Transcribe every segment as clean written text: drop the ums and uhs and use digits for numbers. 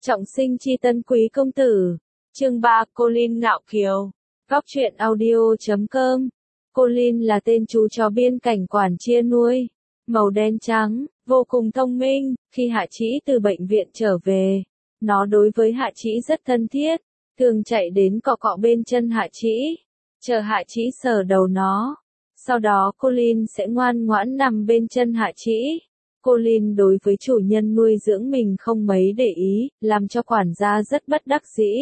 Trọng sinh chi tân quý công tử. Chương 3, Colin ngạo kiều. Góc truyện audio.com. Colin là tên chú chó biên cảnh quản chia nuôi. Màu đen trắng, vô cùng thông minh. Khi Hạ Trĩ từ bệnh viện trở về, nó đối với Hạ Trĩ rất thân thiết, thường chạy đến cọ cọ bên chân Hạ Trĩ, chờ Hạ Trĩ sờ đầu nó. Sau đó Colin sẽ ngoan ngoãn nằm bên chân Hạ Trĩ. Colin đối với chủ nhân nuôi dưỡng mình không mấy để ý, làm cho quản gia rất bất đắc dĩ.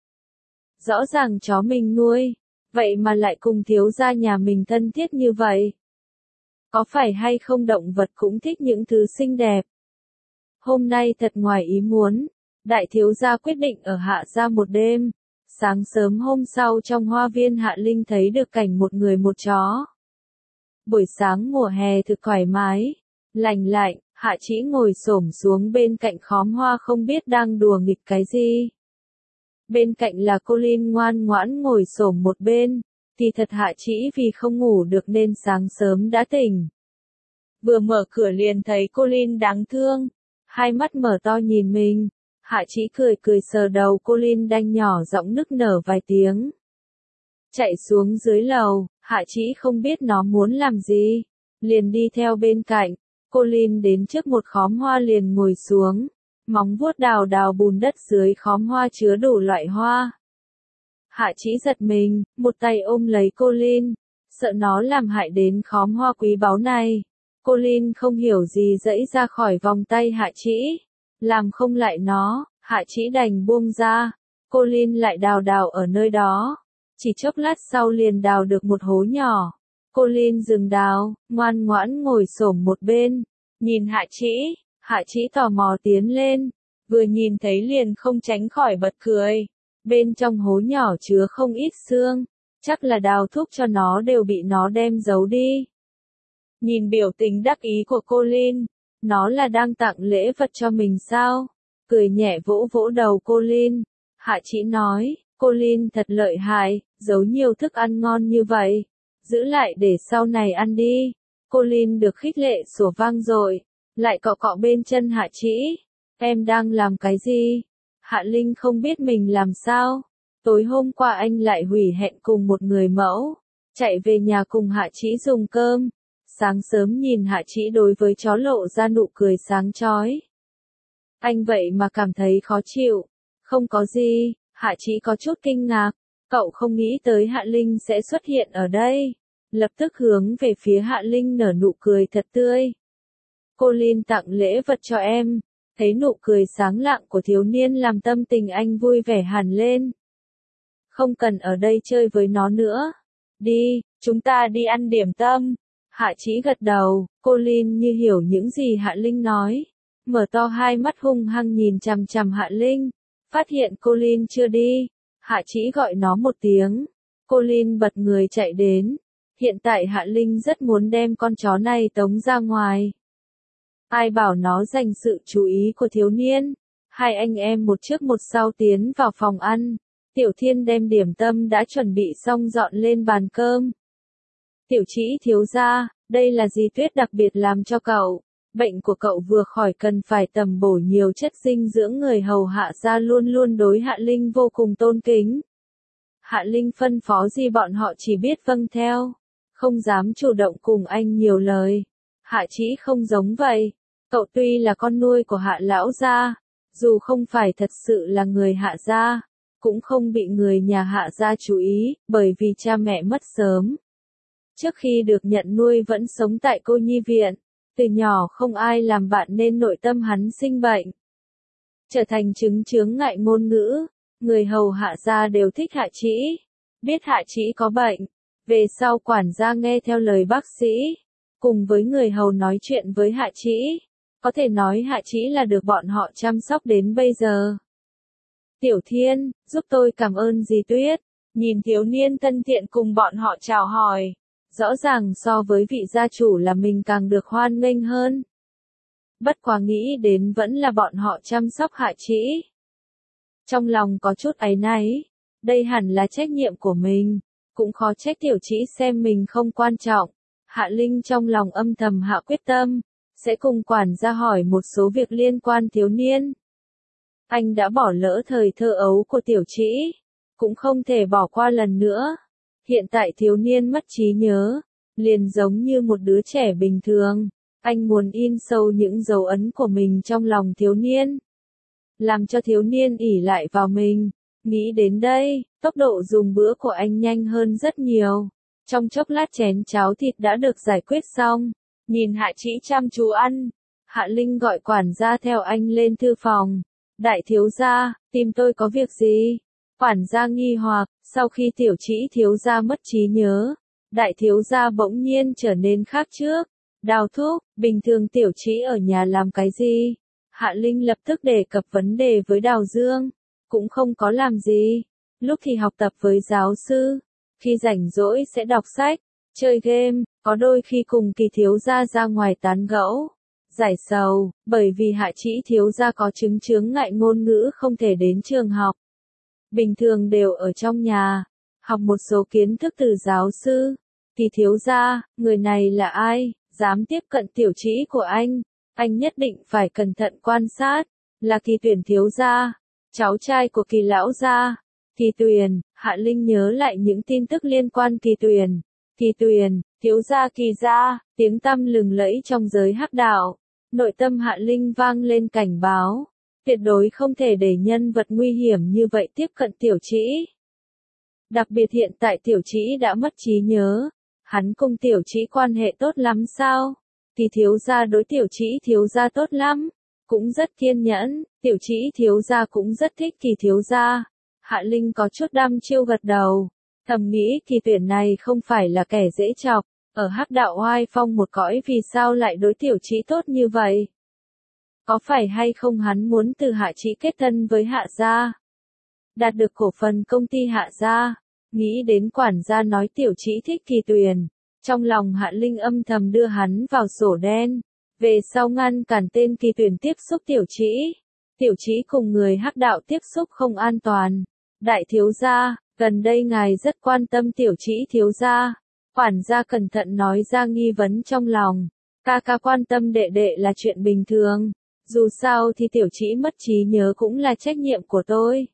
Rõ ràng chó mình nuôi, vậy mà lại cùng thiếu gia nhà mình thân thiết như vậy. Có phải hay không động vật cũng thích những thứ xinh đẹp? Hôm nay thật ngoài ý muốn, đại thiếu gia quyết định ở Hạ gia một đêm. Sáng sớm hôm sau trong hoa viên Hạ Linh thấy được cảnh một người một chó. Buổi sáng mùa hè thực thoải mái, lành lạnh, Hạ Trĩ ngồi xổm xuống bên cạnh khóm hoa không biết đang đùa nghịch cái gì. Bên cạnh là Colin ngoan ngoãn ngồi xổm một bên, thì thật Hạ Trĩ vì không ngủ được nên sáng sớm đã tỉnh. Vừa mở cửa liền thấy Colin đáng thương, hai mắt mở to nhìn mình. Hạ Trĩ cười cười sờ đầu Colin đanh nhỏ giọng nức nở vài tiếng. Chạy xuống dưới lầu, Hạ Trĩ không biết nó muốn làm gì, liền đi theo bên cạnh. Colin đến trước một khóm hoa liền ngồi xuống, móng vuốt đào đào bùn đất dưới khóm hoa chứa đủ loại hoa. Hạ Trĩ giật mình, một tay ôm lấy Colin, sợ nó làm hại đến khóm hoa quý báu này. Colin không hiểu gì giãy ra khỏi vòng tay Hạ Trĩ, làm không lại nó, Hạ Trĩ đành buông ra. Colin lại đào đào ở nơi đó, chỉ chốc lát sau liền đào được một hố nhỏ. Colin dừng đào, ngoan ngoãn ngồi xổm một bên, nhìn Hạ Trĩ. Hạ Trĩ tò mò tiến lên, vừa nhìn thấy liền không tránh khỏi bật cười. Bên trong hố nhỏ chứa không ít xương, chắc là đào thuốc cho nó đều bị nó đem giấu đi. Nhìn biểu tình đắc ý của Colin, nó là đang tặng lễ vật cho mình sao? Cười nhẹ vỗ vỗ đầu Colin. Hạ Trĩ nói, Colin thật lợi hại, giấu nhiều thức ăn ngon như vậy. Giữ lại để sau này ăn đi. Colin được khích lệ sủa vang dội, lại cọ cọ bên chân Hạ Trĩ. Em đang làm cái gì? Hạ Linh không biết mình làm sao. Tối hôm qua anh lại hủy hẹn cùng một người mẫu, chạy về nhà cùng Hạ Trĩ dùng cơm. Sáng sớm nhìn Hạ Trĩ đối với chó lộ ra nụ cười sáng chói. Anh vậy mà cảm thấy khó chịu. Không có gì, Hạ Trĩ có chút kinh ngạc. Cậu không nghĩ tới Hạ Linh sẽ xuất hiện ở đây. Lập tức hướng về phía Hạ Linh nở nụ cười thật tươi. Colin tặng lễ vật cho em. Thấy nụ cười sáng lạng của thiếu niên làm tâm tình anh vui vẻ hẳn lên. Không cần ở đây chơi với nó nữa. Đi, chúng ta đi ăn điểm tâm. Hạ Trĩ gật đầu, Colin như hiểu những gì Hạ Linh nói. Mở to hai mắt hung hăng nhìn chằm chằm Hạ Linh. Phát hiện Colin chưa đi, Hạ Trĩ gọi nó một tiếng. Colin bật người chạy đến. Hiện tại Hạ Linh rất muốn đem con chó này tống ra ngoài. Ai bảo nó giành sự chú ý của thiếu niên. Hai anh em một trước một sau tiến vào phòng ăn. Tiểu Thiên đem điểm tâm đã chuẩn bị xong dọn lên bàn cơm. Tiểu Trĩ thiếu gia, đây là gì tuyết đặc biệt làm cho cậu. Bệnh của cậu vừa khỏi cần phải tầm bổ nhiều chất dinh dưỡng, người hầu Hạ gia luôn luôn đối Hạ Linh vô cùng tôn kính. Hạ Linh phân phó gì bọn họ chỉ biết vâng theo, không dám chủ động cùng anh nhiều lời. Hạ Trĩ không giống vậy, cậu tuy là con nuôi của Hạ lão gia, dù không phải thật sự là người Hạ gia, cũng không bị người nhà Hạ gia chú ý, bởi vì cha mẹ mất sớm. Trước khi được nhận nuôi vẫn sống tại cô nhi viện, từ nhỏ không ai làm bạn nên nội tâm hắn sinh bệnh. Trở thành chứng chướng ngại ngôn ngữ, người hầu Hạ gia đều thích Hạ Trĩ. Biết Hạ Trĩ có bệnh, về sau quản gia nghe theo lời bác sĩ, cùng với người hầu nói chuyện với Hạ Trĩ. Có thể nói Hạ Trĩ là được bọn họ chăm sóc đến bây giờ. Tiểu Thiên, giúp tôi cảm ơn dì Tuyết. Nhìn thiếu niên thân thiện cùng bọn họ chào hỏi. Rõ ràng so với vị gia chủ là mình càng được hoan nghênh hơn. Bất quá nghĩ đến vẫn là bọn họ chăm sóc Hạ Trĩ. Trong lòng có chút áy náy. Đây hẳn là trách nhiệm của mình. Cũng khó trách Tiểu Trĩ xem mình không quan trọng. Hạ Linh trong lòng âm thầm hạ quyết tâm, sẽ cùng quản gia hỏi một số việc liên quan thiếu niên. Anh đã bỏ lỡ thời thơ ấu của Tiểu Trĩ, cũng không thể bỏ qua lần nữa. Hiện tại thiếu niên mất trí nhớ, liền giống như một đứa trẻ bình thường. Anh muốn in sâu những dấu ấn của mình trong lòng thiếu niên, làm cho thiếu niên ỷ lại vào mình. Nghĩ đến đây, tốc độ dùng bữa của anh nhanh hơn rất nhiều. Trong chốc lát chén cháo thịt đã được giải quyết xong. Nhìn Hạ Trĩ chăm chú ăn, Hạ Linh gọi quản gia theo anh lên thư phòng. Đại thiếu gia, tìm tôi có việc gì? Quản gia nghi hoặc, sau khi Tiểu Trĩ thiếu gia mất trí nhớ, đại thiếu gia bỗng nhiên trở nên khác trước. Đào thúc, bình thường Tiểu Trĩ ở nhà làm cái gì? Hạ Linh lập tức đề cập vấn đề với Đào Dương. Cũng không có làm gì. Lúc thì học tập với giáo sư, khi rảnh rỗi sẽ đọc sách, chơi game, có đôi khi cùng Kỳ thiếu gia ra ngoài tán gẫu, giải sầu, bởi vì Hạ Trĩ thiếu gia có chướng ngại ngôn ngữ không thể đến trường học. Bình thường đều ở trong nhà, học một số kiến thức từ giáo sư. Kỳ thiếu gia, người này là ai, dám tiếp cận Tiểu Trĩ của anh nhất định phải cẩn thận quan sát, là Kỳ Tuyển thiếu gia, cháu trai của Kỳ lão gia. Kỳ Tuyền, Hạ Linh nhớ lại những tin tức liên quan Kỳ Tuyền. Kỳ Tuyền, thiếu gia Kỳ gia, tiếng tăm lừng lẫy trong giới hắc đạo. Nội tâm Hạ Linh vang lên cảnh báo, tuyệt đối không thể để nhân vật nguy hiểm như vậy tiếp cận Tiểu Trĩ. Đặc biệt hiện tại Tiểu Trĩ đã mất trí nhớ, hắn cùng Tiểu Trĩ quan hệ tốt lắm sao? Kỳ thiếu gia đối Tiểu Trĩ thiếu gia tốt lắm, cũng rất kiên nhẫn, Tiểu Trĩ thiếu gia cũng rất thích Kỳ thiếu gia. Hạ Linh có chút đăm chiêu gật đầu, thầm nghĩ Kỳ Tuyển này không phải là kẻ dễ chọc, ở hắc đạo oai phong một cõi vì sao lại đối Tiểu Trĩ tốt như vậy? Có phải hay không hắn muốn từ Hạ Trĩ kết thân với Hạ gia, đạt được cổ phần công ty Hạ gia? Nghĩ đến quản gia nói Tiểu Trĩ thích Kỳ Tuyền, trong lòng Hạ Linh âm thầm đưa hắn vào sổ đen, về sau ngăn cản tên Kỳ Tuyền tiếp xúc Tiểu Trĩ. Tiểu Trĩ cùng người hắc đạo tiếp xúc không an toàn. Đại thiếu gia, gần đây ngài rất quan tâm Tiểu Trĩ thiếu gia. Quản gia cẩn thận nói ra nghi vấn trong lòng. Ca ca quan tâm đệ đệ là chuyện bình thường. Dù sao thì Tiểu Trĩ mất trí nhớ cũng là trách nhiệm của tôi.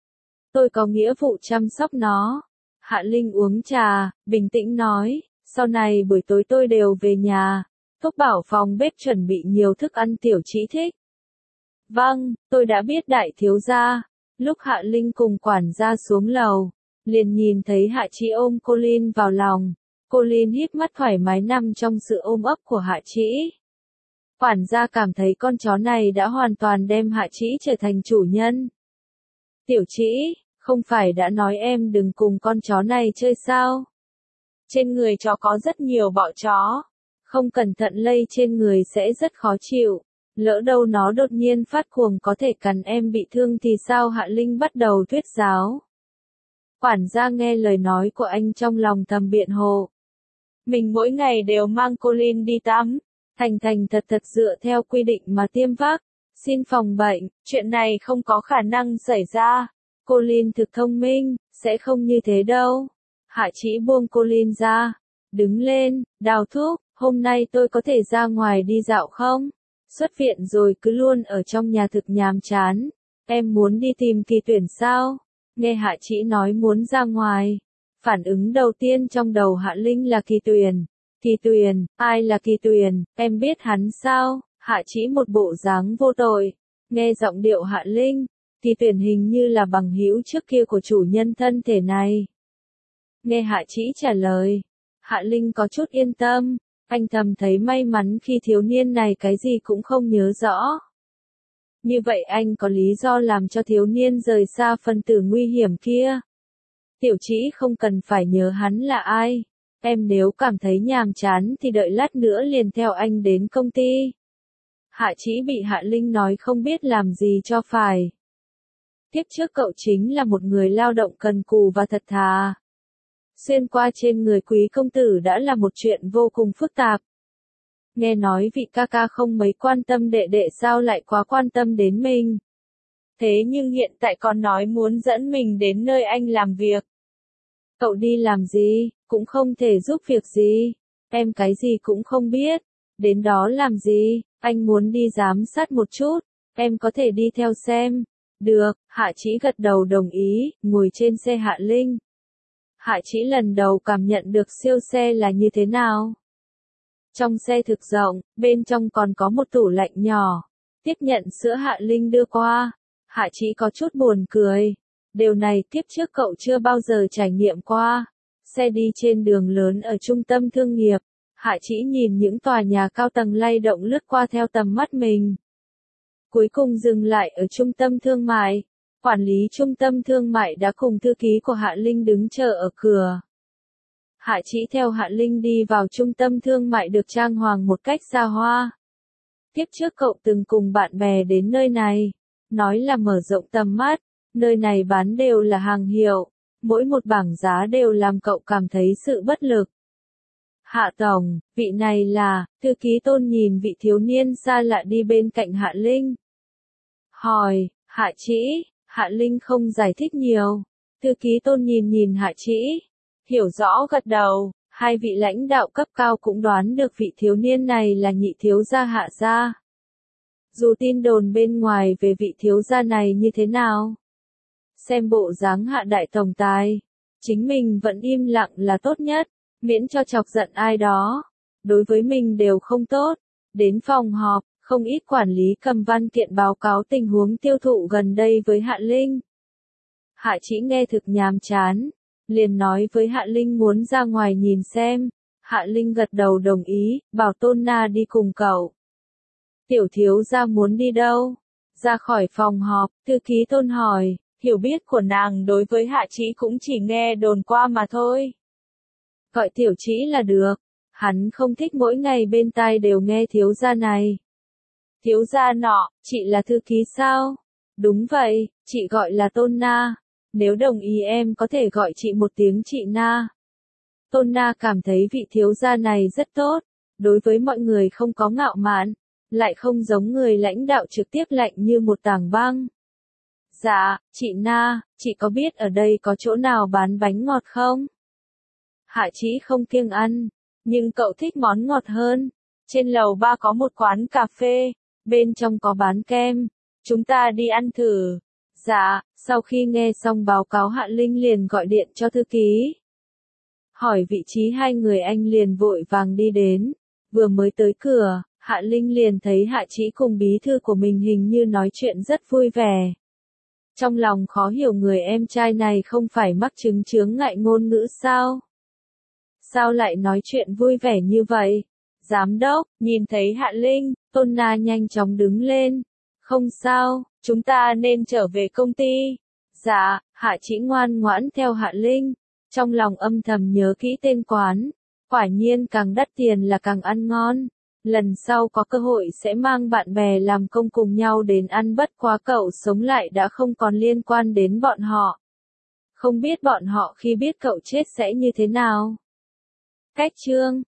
Tôi có nghĩa vụ chăm sóc nó. Hạ Linh uống trà, bình tĩnh nói, sau này buổi tối tôi đều về nhà, thúc bảo phòng bếp chuẩn bị nhiều thức ăn Tiểu Trĩ thích. Vâng, tôi đã biết đại thiếu gia. Lúc Hạ Linh cùng quản gia xuống lầu, liền nhìn thấy Hạ Trĩ ôm Colin vào lòng. Colin híp mắt thoải mái nằm trong sự ôm ấp của Hạ Trĩ. Quản gia cảm thấy con chó này đã hoàn toàn đem Hạ Trĩ trở thành chủ nhân. Tiểu Trĩ, không phải đã nói em đừng cùng con chó này chơi sao? Trên người chó có rất nhiều bọ chó, không cẩn thận lây trên người sẽ rất khó chịu. Lỡ đâu nó đột nhiên phát cuồng có thể cắn em bị thương thì sao? Hạ Linh bắt đầu thuyết giáo. Quản gia nghe lời nói của anh trong lòng thầm biện hộ. Mình mỗi ngày đều mang Colin đi tắm, thành thật dựa theo quy định mà tiêm vác, xin phòng bệnh, chuyện này không có khả năng xảy ra. Colin thực thông minh, sẽ không như thế đâu. Hạ Trĩ buông Colin ra, đứng lên, Đào thúc, hôm nay tôi có thể ra ngoài đi dạo không? Xuất viện rồi cứ luôn ở trong nhà thực nhàm chán. Em muốn đi tìm Kỳ Tuyển sao? Nghe Hạ Trĩ nói muốn ra ngoài, phản ứng đầu tiên trong đầu Hạ Linh là Kỳ Tuyển. Kỳ Tuyển, ai là Kỳ Tuyển, em biết hắn sao? Hạ Trĩ một bộ dáng vô tội. Nghe giọng điệu Hạ Linh, Kỳ Tuyển hình như là bằng hữu trước kia của chủ nhân thân thể này. Nghe Hạ Trĩ trả lời, Hạ Linh có chút yên tâm. Anh thầm thấy may mắn khi thiếu niên này cái gì cũng không nhớ rõ. Như vậy anh có lý do làm cho thiếu niên rời xa phân tử nguy hiểm kia. Tiểu Trĩ không cần phải nhớ hắn là ai. Em nếu cảm thấy nhàm chán thì đợi lát nữa liền theo anh đến công ty. Hạ Trĩ bị Hạ Linh nói không biết làm gì cho phải. Tiếp trước cậu chính là một người lao động cần cù và thật thà. Xuyên qua trên người quý công tử đã là một chuyện vô cùng phức tạp. Nghe nói vị ca ca không mấy quan tâm đệ đệ sao lại quá quan tâm đến mình. Thế nhưng hiện tại còn nói muốn dẫn mình đến nơi anh làm việc. Cậu đi làm gì, cũng không thể giúp việc gì. Em cái gì cũng không biết. Đến đó làm gì, anh muốn đi giám sát một chút. Em có thể đi theo xem. Được, Hạ Chí gật đầu đồng ý, ngồi trên xe Hạ Linh. Hạ Chí lần đầu cảm nhận được siêu xe là như thế nào. Trong xe thực rộng, bên trong còn có một tủ lạnh nhỏ. Tiếp nhận sữa Hạ Linh đưa qua. Hạ Chí có chút buồn cười. Điều này kiếp trước cậu chưa bao giờ trải nghiệm qua. Xe đi trên đường lớn ở trung tâm thương nghiệp. Hạ Chí nhìn những tòa nhà cao tầng lay động lướt qua theo tầm mắt mình. Cuối cùng dừng lại ở trung tâm thương mại. Quản lý trung tâm thương mại đã cùng thư ký của Hạ Linh đứng chờ ở cửa. Hạ Chí theo Hạ Linh đi vào trung tâm thương mại được trang hoàng một cách xa hoa. Tiếp trước cậu từng cùng bạn bè đến nơi này, nói là mở rộng tầm mắt, nơi này bán đều là hàng hiệu, mỗi một bảng giá đều làm cậu cảm thấy sự bất lực. Hạ Tổng, vị này là, thư ký Tôn nhìn vị thiếu niên xa lạ đi bên cạnh Hạ Linh. Hỏi, Hạ Chí, Hạ Linh không giải thích nhiều, thư ký Tôn nhìn Hạ Chí. Hiểu rõ gật đầu, hai vị lãnh đạo cấp cao cũng đoán được vị thiếu niên này là nhị thiếu gia Hạ gia. Dù tin đồn bên ngoài về vị thiếu gia này như thế nào, xem bộ dáng Hạ đại tổng tài, chính mình vẫn im lặng là tốt nhất, miễn cho chọc giận ai đó, đối với mình đều không tốt. Đến phòng họp, không ít quản lý cầm văn kiện báo cáo tình huống tiêu thụ gần đây với Hạ Linh. Hạ Chí nghe thực nhàm chán, liền nói với Hạ Linh muốn ra ngoài nhìn xem. Hạ Linh gật đầu đồng ý, bảo Tôn Na đi cùng cậu. Tiểu thiếu gia muốn đi đâu? Ra khỏi phòng họp, thư ký Tôn hỏi, hiểu biết của nàng đối với Hạ Chí cũng chỉ nghe đồn qua mà thôi. Gọi Tiểu Chí là được, hắn không thích mỗi ngày bên tai đều nghe thiếu gia này. Thiếu gia nọ, chị là thư ký sao? Đúng vậy, chị gọi là Tôn Na. Nếu đồng ý em có thể gọi chị một tiếng chị Na. Tôn Na cảm thấy vị thiếu gia này rất tốt, đối với mọi người không có ngạo mạn, lại không giống người lãnh đạo trực tiếp lạnh như một tảng băng. Dạ, chị Na, chị có biết ở đây có chỗ nào bán bánh ngọt không? Hạ Chí không kiêng ăn, nhưng cậu thích món ngọt hơn. Trên lầu 3 có một quán cà phê, bên trong có bán kem, chúng ta đi ăn thử. Dạ, sau khi nghe xong báo cáo Hạ Linh liền gọi điện cho thư ký. Hỏi vị trí hai người anh liền vội vàng đi đến. Vừa mới tới cửa, Hạ Linh liền thấy Hạ Chí cùng bí thư của mình hình như nói chuyện rất vui vẻ. Trong lòng khó hiểu người em trai này không phải mắc chứng chướng ngại ngôn ngữ sao? Sao lại nói chuyện vui vẻ như vậy? Giám đốc, nhìn thấy Hạ Linh, Tôn Na nhanh chóng đứng lên. Không sao, chúng ta nên trở về công ty. Dạ, Hạ Chí ngoan ngoãn theo Hạ Linh. Trong lòng âm thầm nhớ kỹ tên quán. Quả nhiên càng đắt tiền là càng ăn ngon. Lần sau có cơ hội sẽ mang bạn bè làm công cùng nhau đến ăn, bất quá cậu sống lại đã không còn liên quan đến bọn họ. Không biết bọn họ khi biết cậu chết sẽ như thế nào. Cách chương